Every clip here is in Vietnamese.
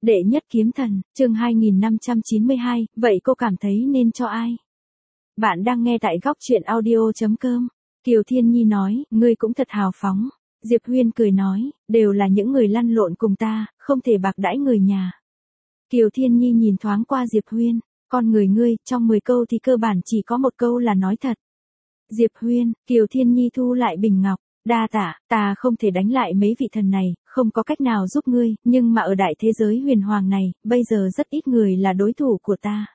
Đệ nhất kiếm thần, chương 2592, vậy cô cảm thấy nên cho ai? Bạn đang nghe tại góc truyện audio.com. Kiều Thiên Nhi nói, ngươi cũng thật hào phóng. Diệp Huyên cười nói, đều là những người lăn lộn cùng ta, không thể bạc đãi người nhà. Kiều Thiên Nhi nhìn thoáng qua Diệp Huyên, con người ngươi, trong 10 câu thì cơ bản chỉ có một câu là nói thật. Diệp Huyên, Kiều Thiên Nhi thu lại bình ngọc. Đa tạ, ta không thể đánh lại mấy vị thần này, không có cách nào giúp ngươi, nhưng mà ở đại thế giới huyền hoàng này, bây giờ rất ít người là đối thủ của ta.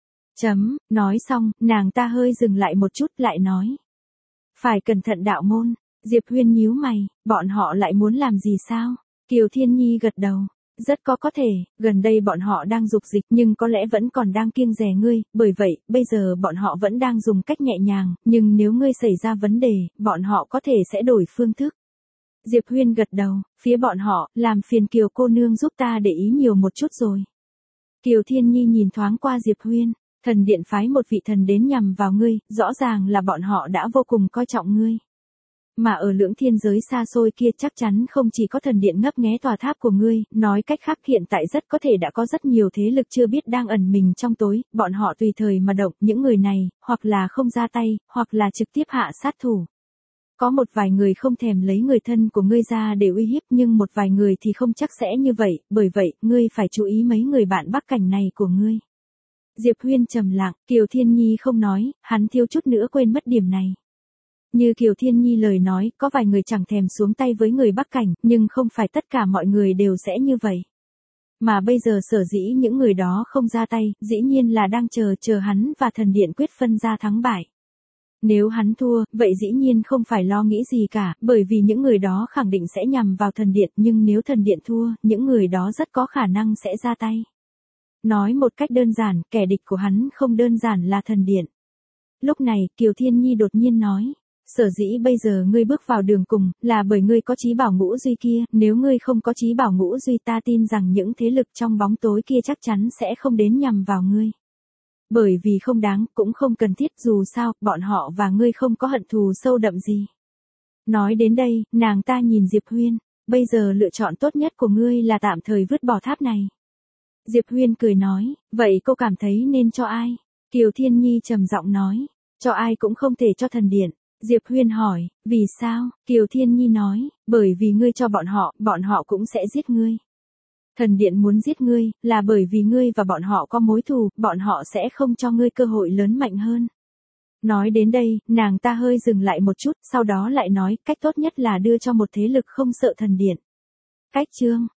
Nói xong, nàng ta hơi dừng lại một chút lại nói. Phải cẩn thận đạo môn. Diệp Huyên nhíu mày, bọn họ lại muốn làm gì sao? Kiều Thiên Nhi gật đầu. Rất có thể, gần đây bọn họ đang dục dịch nhưng có lẽ vẫn còn đang kiêng dè ngươi, bởi vậy, bây giờ bọn họ vẫn đang dùng cách nhẹ nhàng, nhưng nếu ngươi xảy ra vấn đề, bọn họ có thể sẽ đổi phương thức. Diệp Huyên gật đầu, phía bọn họ, làm phiền Kiều cô nương giúp ta để ý nhiều một chút rồi. Kiều Thiên Nhi nhìn thoáng qua Diệp Huyên, thần điện phái một vị thần đến nhằm vào ngươi, rõ ràng là bọn họ đã vô cùng coi trọng ngươi. Mà ở lưỡng thiên giới xa xôi kia chắc chắn không chỉ có thần điện ngấp nghé tòa tháp của ngươi, nói cách khác hiện tại rất có thể đã có rất nhiều thế lực chưa biết đang ẩn mình trong tối, bọn họ tùy thời mà động, những người này, hoặc là không ra tay, hoặc là trực tiếp hạ sát thủ. Có một vài người không thèm lấy người thân của ngươi ra để uy hiếp nhưng một vài người thì không chắc sẽ như vậy, bởi vậy, ngươi phải chú ý mấy người bạn bắc cảnh này của ngươi. Diệp Huyên trầm lặng, Kiều Thiên Nhi không nói, hắn thiếu chút nữa quên mất điểm này. Như Kiều Thiên Nhi lời nói, có vài người chẳng thèm xuống tay với người bắc cảnh, nhưng không phải tất cả mọi người đều sẽ như vậy. Mà bây giờ sở dĩ những người đó không ra tay, dĩ nhiên là đang chờ hắn và thần điện quyết phân ra thắng bại. Nếu hắn thua, vậy dĩ nhiên không phải lo nghĩ gì cả, bởi vì những người đó khẳng định sẽ nhằm vào thần điện, nhưng nếu thần điện thua, những người đó rất có khả năng sẽ ra tay. Nói một cách đơn giản, kẻ địch của hắn không đơn giản là thần điện. Lúc này, Kiều Thiên Nhi đột nhiên nói. Sở dĩ bây giờ ngươi bước vào đường cùng, là bởi ngươi có chí bảo ngũ duy kia, nếu ngươi không có chí bảo ngũ duy ta tin rằng những thế lực trong bóng tối kia chắc chắn sẽ không đến nhằm vào ngươi. Bởi vì không đáng, cũng không cần thiết dù sao, bọn họ và ngươi không có hận thù sâu đậm gì. Nói đến đây, nàng ta nhìn Diệp Huyên, bây giờ lựa chọn tốt nhất của ngươi là tạm thời vứt bỏ tháp này. Diệp Huyên cười nói, vậy cô cảm thấy nên cho ai? Kiều Thiên Nhi trầm giọng nói, cho ai cũng không thể cho thần điện. Diệp Huyên hỏi, vì sao? Kiều Thiên Nhi nói, bởi vì ngươi cho bọn họ cũng sẽ giết ngươi. Thần điện muốn giết ngươi, là bởi vì ngươi và bọn họ có mối thù, bọn họ sẽ không cho ngươi cơ hội lớn mạnh hơn. Nói đến đây, nàng ta hơi dừng lại một chút, sau đó lại nói, cách tốt nhất là đưa cho một thế lực không sợ thần điện. Cách chương